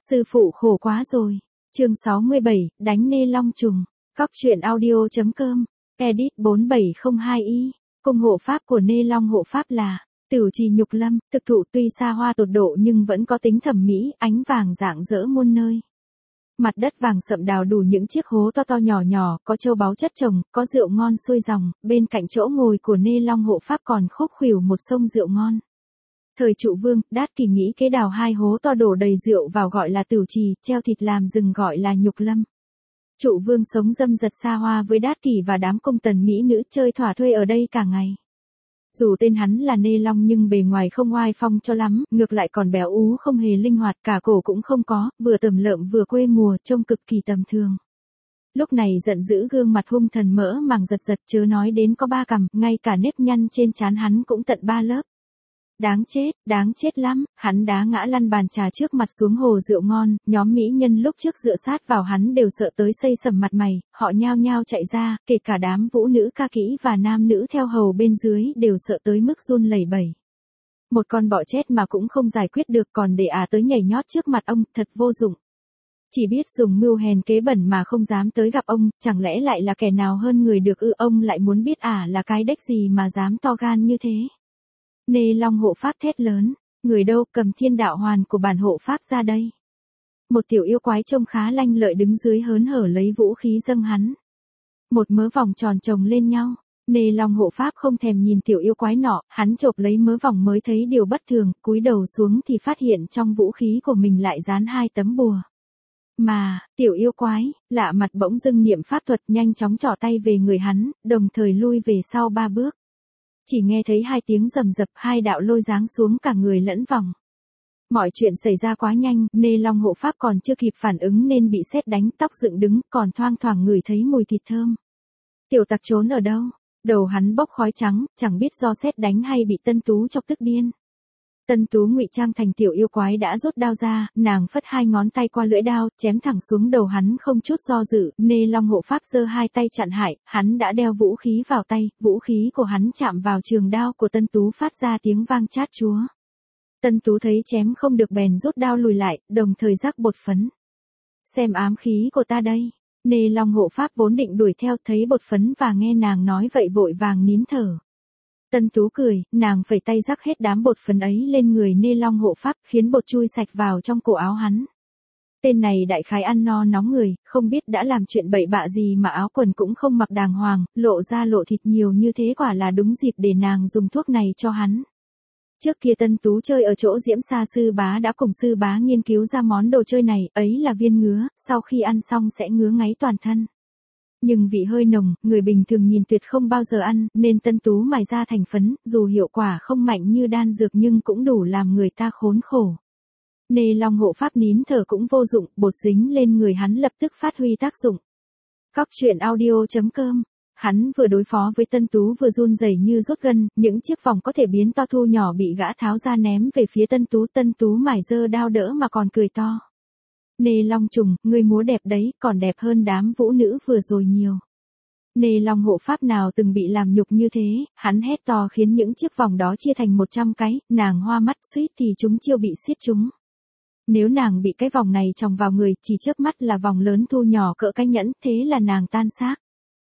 Sư phụ khổ quá rồi. Chương 67, đánh nê long trùng. Cóc truyện audio.com. Edit 4702i. Cung hộ pháp của nê long hộ pháp là Tửu Trì Nhục Lâm, thực thụ tuy xa hoa tột độ nhưng vẫn có tính thẩm mỹ, ánh vàng rạng rỡ muôn nơi. Mặt đất vàng sậm đào đủ những chiếc hố to to nhỏ nhỏ, có châu báu chất chồng, có rượu ngon xuôi dòng, bên cạnh chỗ ngồi của nê long hộ pháp còn khúc khuỷu một sông rượu ngon. Thời Trụ Vương, Đát Kỷ nghĩ kế đào hai hố to đổ đầy rượu vào gọi là Tửu Trì, treo thịt làm rừng gọi là Nhục Lâm. Trụ Vương sống dâm dật xa hoa với Đát Kỷ và đám công tần mỹ nữ chơi thỏa thuê ở đây cả ngày. Dù tên hắn là nê long nhưng bề ngoài không oai phong cho lắm, ngược lại còn béo ú không hề linh hoạt, cả cổ cũng không có, vừa tầm lợm vừa quê mùa, trông cực kỳ tầm thường. Lúc này giận dữ gương mặt hung thần mỡ màng giật giật, chớ nói đến có ba cằm, ngay cả nếp nhăn trên trán hắn cũng tận ba lớp. Đáng chết lắm, hắn đá ngã lăn bàn trà trước mặt xuống hồ rượu ngon, nhóm mỹ nhân lúc trước dựa sát vào hắn đều sợ tới xây sẩm mặt mày, họ nhao nhao chạy ra, kể cả đám vũ nữ ca kỹ và nam nữ theo hầu bên dưới đều sợ tới mức run lẩy bẩy. Một con bọ chết mà cũng không giải quyết được còn để tới nhảy nhót trước mặt ông, thật vô dụng. Chỉ biết dùng mưu hèn kế bẩn mà không dám tới gặp ông, chẳng lẽ lại là kẻ nào hơn người được ư? Ông lại muốn biết là cái đếch gì mà dám to gan như thế. Nê long hộ pháp thét lớn, người đâu, cầm thiên đạo hoàn của bản hộ pháp ra đây. Một tiểu yêu quái trông khá lanh lợi đứng dưới hớn hở lấy vũ khí dâng hắn. Một mớ vòng tròn chồng lên nhau, nê long hộ pháp không thèm nhìn tiểu yêu quái nọ, hắn chộp lấy mớ vòng mới thấy điều bất thường, cúi đầu xuống thì phát hiện trong vũ khí của mình lại dán hai tấm bùa. Mà, tiểu yêu quái, lạ mặt bỗng dưng niệm pháp thuật nhanh chóng trỏ tay về người hắn, đồng thời lui về sau 3 bước. Chỉ nghe thấy hai tiếng rầm rập, hai đạo lôi giáng xuống cả người lẫn vòng. Mọi chuyện xảy ra quá nhanh, nê long hộ pháp còn chưa kịp phản ứng nên bị sét đánh, tóc dựng đứng, còn thoang thoảng ngửi thấy mùi thịt thơm. Tiểu tặc trốn ở đâu? Đầu hắn bốc khói trắng, chẳng biết do sét đánh hay bị Tân Tú chọc tức điên. Tân Tú ngụy trang thành tiểu yêu quái đã rút đao ra, nàng phất hai ngón tay qua lưỡi đao, chém thẳng xuống đầu hắn không chút do dự, nê long hộ pháp giơ hai tay chặn hại, hắn đã đeo vũ khí vào tay, vũ khí của hắn chạm vào trường đao của Tân Tú phát ra tiếng vang chát chúa. Tân Tú thấy chém không được bèn rút đao lùi lại, đồng thời rắc bột phấn. Xem ám khí của ta đây. Nê long hộ pháp vốn định đuổi theo, thấy bột phấn và nghe nàng nói vậy vội vàng nín thở. Tân Tú cười, nàng phẩy tay rắc hết đám bột phấn ấy lên người nê long hộ pháp, khiến bột chui sạch vào trong cổ áo hắn. Tên này đại khái ăn no nóng người, không biết đã làm chuyện bậy bạ gì mà áo quần cũng không mặc đàng hoàng, lộ ra lộ thịt nhiều như thế, quả là đúng dịp để nàng dùng thuốc này cho hắn. Trước kia Tân Tú chơi ở chỗ Diễm Sa sư bá đã cùng sư bá nghiên cứu ra món đồ chơi này, ấy là viên ngứa, sau khi ăn xong sẽ ngứa ngáy toàn thân. Nhưng vị hơi nồng, người bình thường nhìn tuyệt không bao giờ ăn, nên Tân Tú mài ra thành phấn, dù hiệu quả không mạnh như đan dược nhưng cũng đủ làm người ta khốn khổ. Nê long hộ pháp nín thở cũng vô dụng, bột dính lên người hắn lập tức phát huy tác dụng. Cóc truyện audio.com. Hắn vừa đối phó với Tân Tú vừa run rẩy như rút gân, những chiếc vòng có thể biến to thu nhỏ bị gã tháo ra ném về phía Tân Tú mải giơ đao đỡ mà còn cười to. Nê long trùng, ngươi múa đẹp đấy, còn đẹp hơn đám vũ nữ vừa rồi nhiều. Nê long hộ pháp nào từng bị làm nhục như thế, hắn hét to khiến những chiếc vòng đó chia thành 100 cái, nàng hoa mắt suýt thì chúng chiêu bị xiết chúng. Nếu nàng bị cái vòng này chồng vào người, chỉ chớp mắt là vòng lớn thu nhỏ cỡ cái nhẫn, thế là nàng tan xác.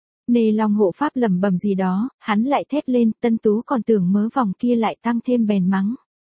Nê long hộ pháp lẩm bẩm gì đó, hắn lại thét lên, Tân Tú còn tưởng mớ vòng kia lại tăng thêm bèn mắng.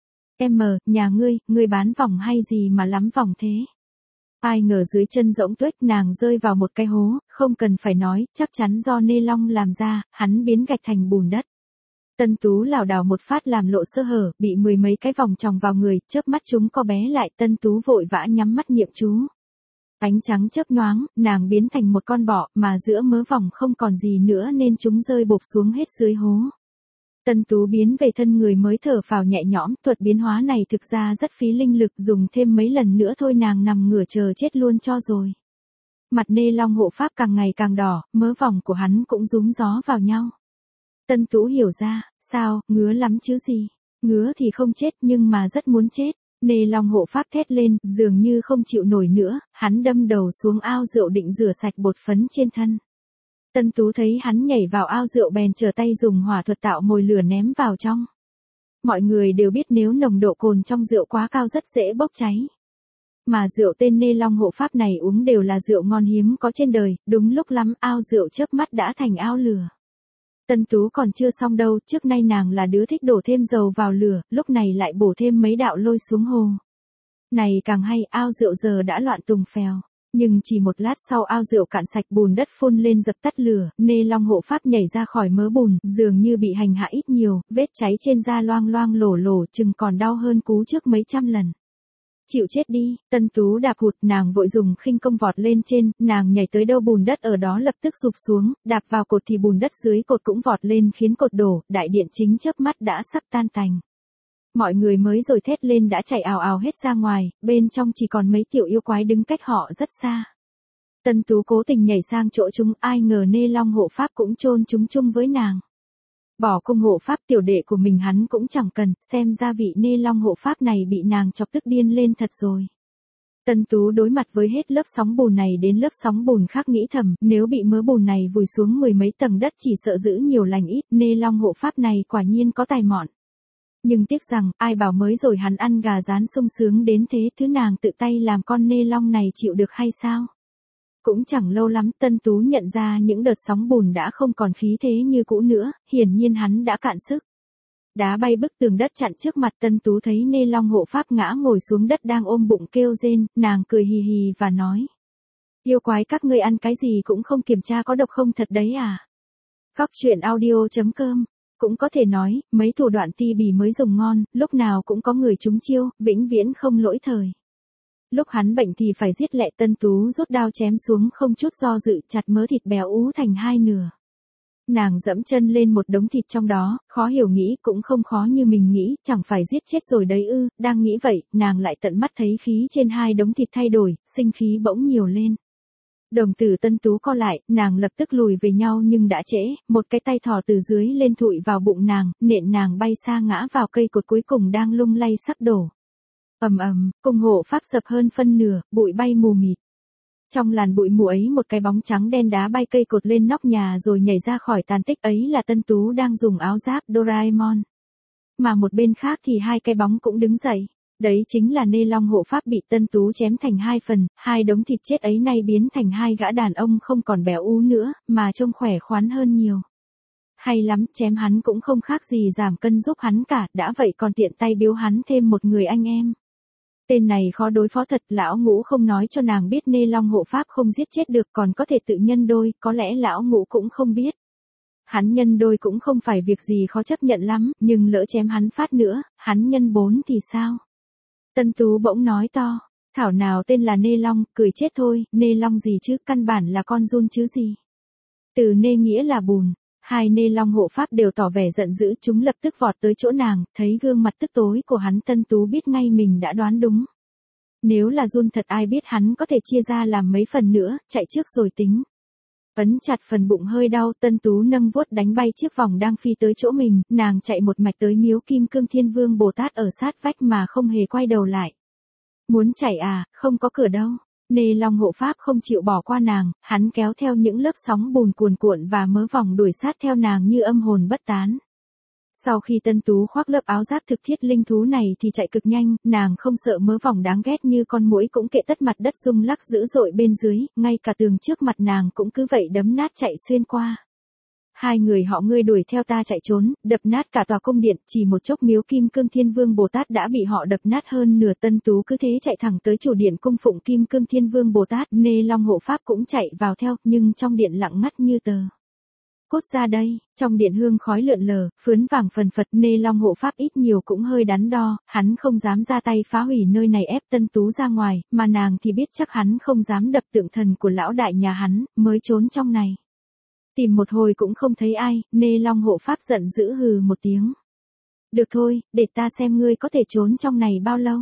Nhà ngươi bán vòng hay gì mà lắm vòng thế? Ai ngờ dưới chân rỗng tuếch nàng rơi vào một cái hố, không cần phải nói, chắc chắn do nê long làm ra, hắn biến gạch thành bùn đất. Tân Tú lảo đảo một phát làm lộ sơ hở, bị 10 mấy cái vòng chồng vào người, chớp mắt chúng co bé lại, Tân Tú vội vã nhắm mắt niệm chú. Ánh trắng chớp nhoáng, nàng biến thành một con bọ, mà giữa mớ vòng không còn gì nữa nên chúng rơi bộp xuống hết dưới hố. Tân Tú biến về thân người mới thở phào nhẹ nhõm, thuật biến hóa này thực ra rất phí linh lực, dùng thêm mấy lần nữa thôi nàng nằm ngửa chờ chết luôn cho rồi. Mặt nê long hộ pháp càng ngày càng đỏ, mớ vòng của hắn cũng rúm gió vào nhau. Tân Tú hiểu ra, sao, ngứa lắm chứ gì, ngứa thì không chết nhưng mà rất muốn chết. Nê long hộ pháp thét lên, dường như không chịu nổi nữa, hắn đâm đầu xuống ao rượu định rửa sạch bột phấn trên thân. Tân Tú thấy hắn nhảy vào ao rượu bèn trở tay dùng hỏa thuật tạo mồi lửa ném vào trong. Mọi người đều biết nếu nồng độ cồn trong rượu quá cao rất dễ bốc cháy. Mà rượu tên Nê Long hộ pháp này uống đều là rượu ngon hiếm có trên đời, đúng lúc lắm ao rượu chớp mắt đã thành ao lửa. Tân Tú còn chưa xong đâu, trước nay nàng là đứa thích đổ thêm dầu vào lửa, lúc này lại bổ thêm mấy đạo lôi xuống hồ. Này càng hay, ao rượu giờ đã loạn tùng phèo. Nhưng chỉ một lát sau ao rượu cạn sạch, bùn đất phun lên dập tắt lửa, Nê Long hộ pháp nhảy ra khỏi mớ bùn, dường như bị hành hạ ít nhiều, vết cháy trên da loang loang lổ lổ, chừng còn đau hơn cú trước mấy trăm lần. Chịu chết đi, Tân Tú đạp hụt, nàng vội dùng khinh công vọt lên trên, nàng nhảy tới đâu bùn đất ở đó lập tức sụp xuống, đạp vào cột thì bùn đất dưới cột cũng vọt lên khiến cột đổ, đại điện chính chớp mắt đã sắp tan tành. Mọi người mới rồi thét lên đã chạy ào ào hết ra ngoài, bên trong chỉ còn mấy tiểu yêu quái đứng cách họ rất xa. Tân Tú cố tình nhảy sang chỗ chúng, ai ngờ Nê Long hộ pháp cũng chôn chúng chung với nàng. Bỏ cung hộ pháp tiểu đệ của mình hắn cũng chẳng cần, xem ra vị Nê Long hộ pháp này bị nàng chọc tức điên lên thật rồi. Tân Tú đối mặt với hết lớp sóng bùn này đến lớp sóng bùn khác nghĩ thầm, nếu bị mớ bùn này vùi xuống mười mấy tầng đất chỉ sợ giữ nhiều lành ít, Nê Long hộ pháp này quả nhiên có tài mọn. Nhưng tiếc rằng, ai bảo mới rồi hắn ăn gà rán sung sướng đến thế, thứ nàng tự tay làm con Nê Long này chịu được hay sao? Cũng chẳng lâu lắm, Tân Tú nhận ra những đợt sóng bùn đã không còn khí thế như cũ nữa, hiển nhiên hắn đã cạn sức. Đá bay bức tường đất chặn trước mặt, Tân Tú thấy Nê Long hộ pháp ngã ngồi xuống đất đang ôm bụng kêu rên, nàng cười hì hì và nói. Yêu quái các ngươi ăn cái gì cũng không kiểm tra có độc không thật đấy à? Góc truyện audio.com. Cũng có thể nói, mấy thủ đoạn ti bỉ mới dùng ngon, lúc nào cũng có người trúng chiêu, vĩnh viễn không lỗi thời. Lúc hắn bệnh thì phải giết lẹ, Tân Tú rút đao chém xuống không chút do dự, chặt mớ thịt béo ú thành hai nửa. Nàng dẫm chân lên một đống thịt trong đó, khó hiểu nghĩ cũng không khó như mình nghĩ, chẳng phải giết chết rồi đấy ư, đang nghĩ vậy, nàng lại tận mắt thấy khí trên hai đống thịt thay đổi, sinh khí bỗng nhiều lên. Đồng tử Tân Tú co lại, nàng lập tức lùi về nhau nhưng đã trễ, một cái tay thò từ dưới lên thụi vào bụng nàng, nện nàng bay xa ngã vào cây cột cuối cùng đang lung lay sắp đổ. Ầm ầm, cung hộ pháp sập hơn phân nửa, bụi bay mù mịt. Trong làn bụi mù ấy một cái bóng trắng đen đá bay cây cột lên nóc nhà rồi nhảy ra khỏi tàn tích ấy là Tân Tú đang dùng áo giáp Doraemon. Mà một bên khác thì hai cái bóng cũng đứng dậy. Đấy chính là Nê Long hộ pháp bị Tân Tú chém thành hai phần, hai đống thịt chết ấy nay biến thành hai gã đàn ông không còn béo ú nữa, mà trông khỏe khoắn hơn nhiều. Hay lắm, chém hắn cũng không khác gì giảm cân giúp hắn cả, đã vậy còn tiện tay biếu hắn thêm một người anh em. Tên này khó đối phó thật, lão ngũ không nói cho nàng biết Nê Long hộ pháp không giết chết được còn có thể tự nhân đôi, có lẽ lão ngũ cũng không biết. Hắn nhân đôi cũng không phải việc gì khó chấp nhận lắm, nhưng lỡ chém hắn phát nữa, hắn nhân 4 thì sao? Tân Tú bỗng nói to, thảo nào tên là Nê Long, cười chết thôi, Nê Long gì chứ, căn bản là con giun chứ gì. Từ Nê nghĩa là bùn, hai Nê Long hộ pháp đều tỏ vẻ giận dữ, chúng lập tức vọt tới chỗ nàng, thấy gương mặt tức tối của hắn Tân Tú biết ngay mình đã đoán đúng. Nếu là giun thật ai biết hắn có thể chia ra làm mấy phần nữa, chạy trước rồi tính. Ấn chặt phần bụng hơi đau, Tân Tú nâng vuốt đánh bay chiếc vòng đang phi tới chỗ mình, nàng chạy một mạch tới miếu Kim Cương Thiên Vương Bồ Tát ở sát vách mà không hề quay đầu lại. Muốn chạy à, không có cửa đâu. Nê Long hộ pháp không chịu bỏ qua nàng, hắn kéo theo những lớp sóng bùn cuồn cuộn và mớ vòng đuổi sát theo nàng như âm hồn bất tán. Sau khi Tân Tú khoác lớp áo giáp thực thiết linh thú này thì chạy cực nhanh, nàng không sợ mớ vòng đáng ghét như con muỗi cũng kệ tất mặt đất rung lắc dữ dội bên dưới, ngay cả tường trước mặt nàng cũng cứ vậy đấm nát chạy xuyên qua. Hai người họ ngươi đuổi theo ta chạy trốn, đập nát cả tòa cung điện, chỉ một chốc miếu Kim Cương Thiên Vương Bồ Tát đã bị họ đập nát hơn nửa. Tân Tú cứ thế chạy thẳng tới chủ điện cung phụng Kim Cương Thiên Vương Bồ Tát, Nê Long hộ pháp cũng chạy vào theo, nhưng trong điện lặng ngắt như tờ. Cút ra đây, trong điện hương khói lượn lờ, phướn vàng phần phật, Nê Long hộ pháp ít nhiều cũng hơi đắn đo, hắn không dám ra tay phá hủy nơi này ép Tân Tú ra ngoài, mà nàng thì biết chắc hắn không dám đập tượng thần của lão đại nhà hắn, mới trốn trong này. Tìm một hồi cũng không thấy ai, Nê Long hộ pháp giận dữ hừ một tiếng. Được thôi, để ta xem ngươi có thể trốn trong này bao lâu.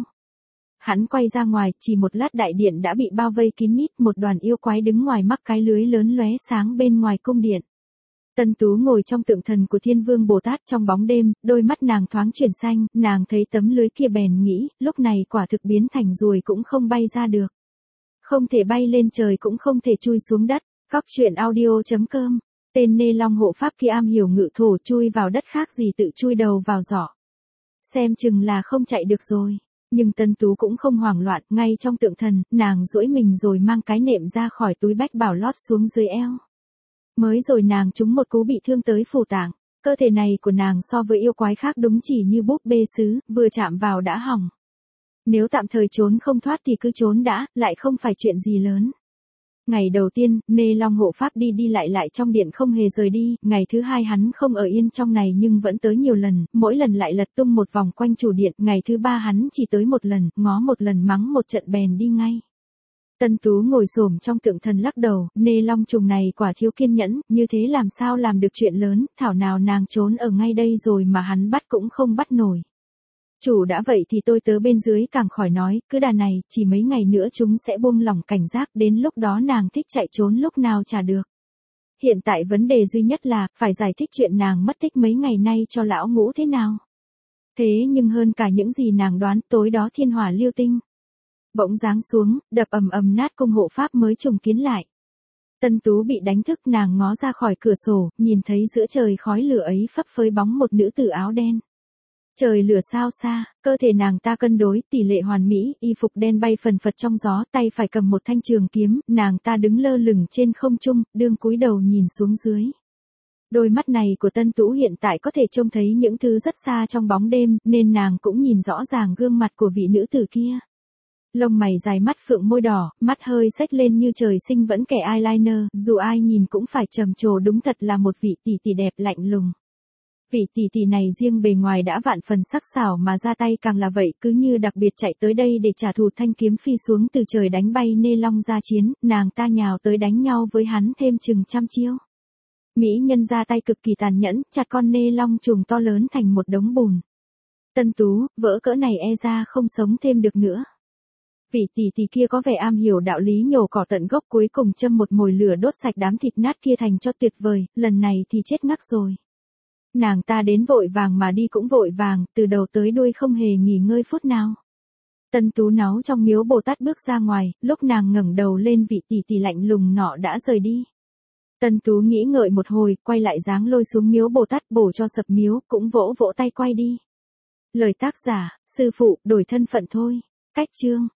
Hắn quay ra ngoài, chỉ một lát đại điện đã bị bao vây kín mít, một đoàn yêu quái đứng ngoài mắc cái lưới lớn lóe sáng bên ngoài cung điện. Tân Tú ngồi trong tượng thần của Thiên Vương Bồ Tát trong bóng đêm, đôi mắt nàng thoáng chuyển xanh, nàng thấy tấm lưới kia bèn nghĩ, lúc này quả thực biến thành ruồi cũng không bay ra được. Không thể bay lên trời cũng không thể chui xuống đất. Góc truyện audio.com. Tên Nê Long hộ pháp kia am hiểu ngự thổ, chui vào đất khác gì tự chui đầu vào giỏ. Xem chừng là không chạy được rồi. Nhưng Tân Tú cũng không hoảng loạn, ngay trong tượng thần, nàng duỗi mình rồi mang cái nệm ra khỏi túi bách bảo lót xuống dưới eo. Mới rồi nàng trúng một cú bị thương tới phủ tạng, cơ thể này của nàng so với yêu quái khác đúng chỉ như búp bê sứ, vừa chạm vào đã hỏng. Nếu tạm thời trốn không thoát thì cứ trốn đã, lại không phải chuyện gì lớn. Ngày đầu tiên, Nê Long hộ pháp đi lại trong điện không hề rời đi, ngày thứ hai hắn không ở yên trong này nhưng vẫn tới nhiều lần, mỗi lần lại lật tung một vòng quanh chủ điện, ngày thứ ba hắn chỉ tới một lần, ngó một lần mắng một trận bèn đi ngay. Tân Tú ngồi xổm trong tượng thần lắc đầu, Nê Long trùng này quả thiếu kiên nhẫn, như thế làm sao làm được chuyện lớn, thảo nào nàng trốn ở ngay đây rồi mà hắn bắt cũng không bắt nổi. Chủ đã vậy thì tôi tớ bên dưới càng khỏi nói, cứ đà này, chỉ mấy ngày nữa chúng sẽ buông lỏng cảnh giác, đến lúc đó nàng thích chạy trốn lúc nào chả được. Hiện tại vấn đề duy nhất là, phải giải thích chuyện nàng mất tích mấy ngày nay cho lão Ngũ thế nào. Thế nhưng hơn cả những gì nàng đoán, tối đó thiên hỏa lưu tinh bỗng giáng xuống, đập ầm ầm nát cung hộ pháp mới trùng kiến lại. Tân Tú bị đánh thức, nàng ngó ra khỏi cửa sổ, nhìn thấy giữa trời khói lửa ấy phấp phới bóng một nữ tử áo đen. Trời lửa sao xa, cơ thể nàng ta cân đối, tỷ lệ hoàn mỹ, y phục đen bay phần phật trong gió, tay phải cầm một thanh trường kiếm, nàng ta đứng lơ lửng trên không trung, đương cúi đầu nhìn xuống dưới. Đôi mắt này của Tân Tú hiện tại có thể trông thấy những thứ rất xa trong bóng đêm, nên nàng cũng nhìn rõ ràng gương mặt của vị nữ tử kia. Lông mày dài, mắt phượng môi đỏ, mắt hơi xếch lên như trời sinh vẫn kẻ eyeliner, dù ai nhìn cũng phải trầm trồ, đúng thật là một vị tỷ tỷ đẹp lạnh lùng. Vị tỷ tỷ này riêng bề ngoài đã vạn phần sắc sảo mà ra tay càng là vậy, cứ như đặc biệt chạy tới đây để trả thù. Thanh kiếm phi xuống từ trời đánh bay Nê Long ra chiến, nàng ta nhào tới đánh nhau với hắn thêm chừng trăm chiêu. Mỹ nhân ra tay cực kỳ tàn nhẫn, chặt con Nê Long trùng to lớn thành một đống bùn. Tân Tú, vỡ cỡ này e ra không sống thêm được nữa. Vị tỷ tỷ kia có vẻ am hiểu đạo lý, nhổ cỏ tận gốc, cuối cùng châm một mồi lửa đốt sạch đám thịt nát kia thành cho tuyệt vời, lần này thì chết ngắc rồi. Nàng ta đến vội vàng mà đi cũng vội vàng, từ đầu tới đuôi không hề nghỉ ngơi phút nào. Tân Tú náu trong miếu Bồ Tát bước ra ngoài, lúc nàng ngẩng đầu lên vị tỷ tỷ lạnh lùng nọ đã rời đi. Tân Tú nghĩ ngợi một hồi, quay lại giáng lôi xuống miếu Bồ Tát, bổ cho sập miếu, cũng vỗ vỗ tay quay đi. Lời tác giả, sư phụ, đổi thân phận thôi. Cách chương